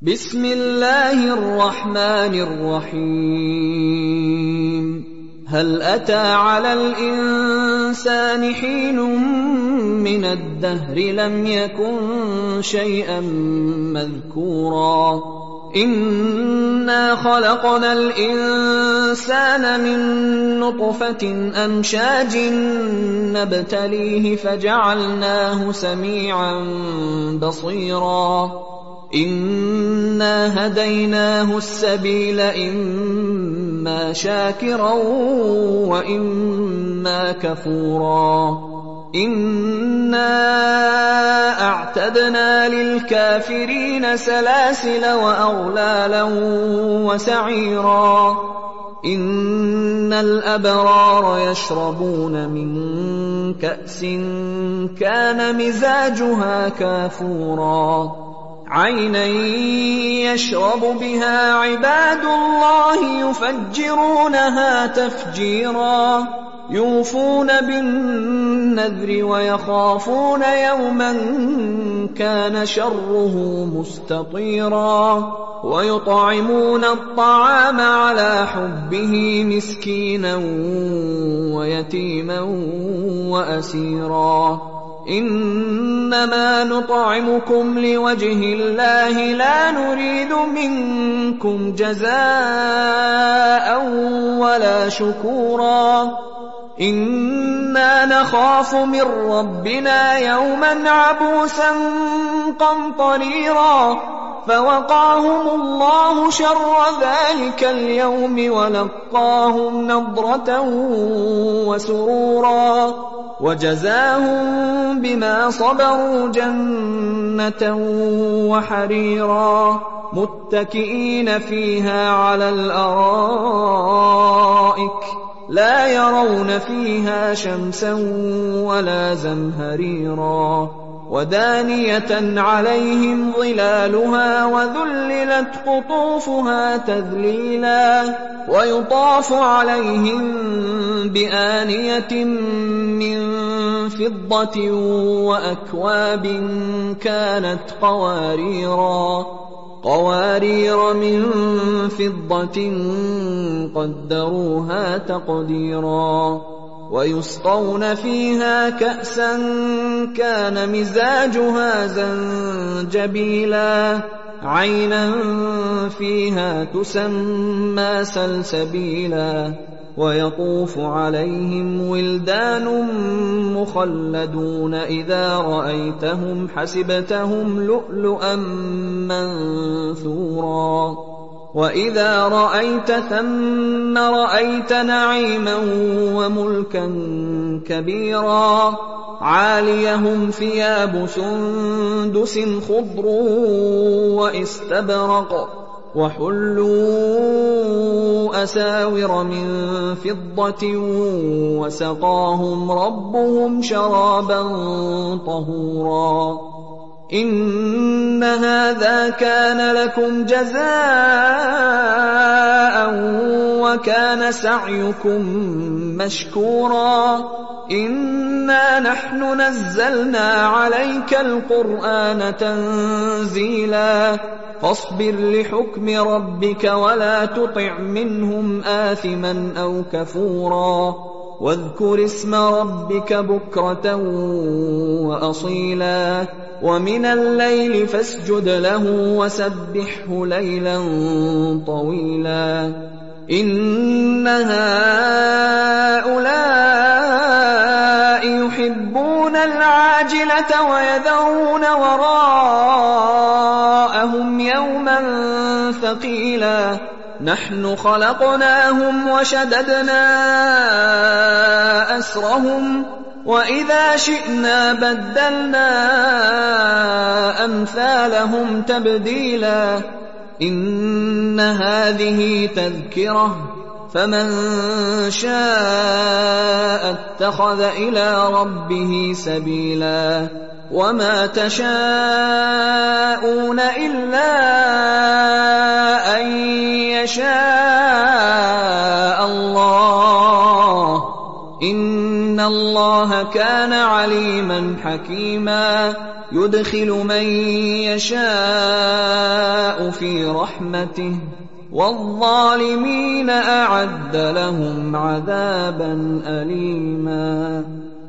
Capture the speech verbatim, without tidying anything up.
بسم الله الرحمن الرحيم هل أتى على الإنسان حين من الدهر لم يكن شيئا مذكورا إنا خلقنا الإنسان من نطفة أمشاج نبتليه فجعلناه سميعا بصيرا إنا هديناه السبيل إما شاكرا وإما كفورا إنا أعتدنا للكافرين سلاسل وأغلالا وسعيرا إن الأبرار يشربون من كأس كان مزاجها كافورا عينا يشرب بها عباد الله يفجرونها تفجيرا يوفون بالنذر ويخافون يوما كان شره مستطيرا ويطعمون الطعام على حبه مسكينا ويتيما وأسيرا إنما نطعمكم لوجه الله لا نريد منكم جزاء ولا شكورا إنا نخاف من ربنا يوما عبوسا قمطريرا فوقاهم الله شر ذلك اليوم ولقاهم نضرة وسرورا وجزاهم بما صبروا جنة وحريرا متكئين فيها على الأرائك لا يرون فيها شمسا ولا زمهريرا ودانية عليهم ظلالها وذللت قطوفها تذليلا ويطاف عليهم بآنية من فضة وأكواب كانت قواريرا قوارير من فضة قدروها تقديرا ويسقون فيها كأسا كان مزاجها زنجبيلا عينا فيها تسمى سلسبيلا ويطوف عليهم ولدان مخلدون إذا رأيتهم حسبتهم لؤلؤا منثورا وإذا رأيت ثم رأيت نعيما وملكا كبيرا عاليهم ثياب سندس خضر واستبرق وحلوا أساور من فضة وسقاهم ربهم شرابا طهورا إن هذا كان لكم جزاء وكان سعيكم مشكورا إنا نحن نزلنا عليك القرآن تنزيلا فاصبر لحكم ربك ولا تطع منهم آثما أو كفورا واذكر اسم ربك بكرة وأصيلا ومن الليل فاسجد له وسبحه ليلا طويلا إن هؤلاء يحبون العاجلة ويذرون وراءهم يوما ثقيلا نحن خلقناهم وشددنا أسرهم وإذا شئنا بدلنا أمثالهم تبديلا إن هذه تذكرة فمن شاء اتخذ إلى ربه سبيلا وما تشاءون إلا أن يشاء الله إن الله كان عليما حكيما يدخل من يشاء في رحمته والظالمين أعد لهم عذابا أليما.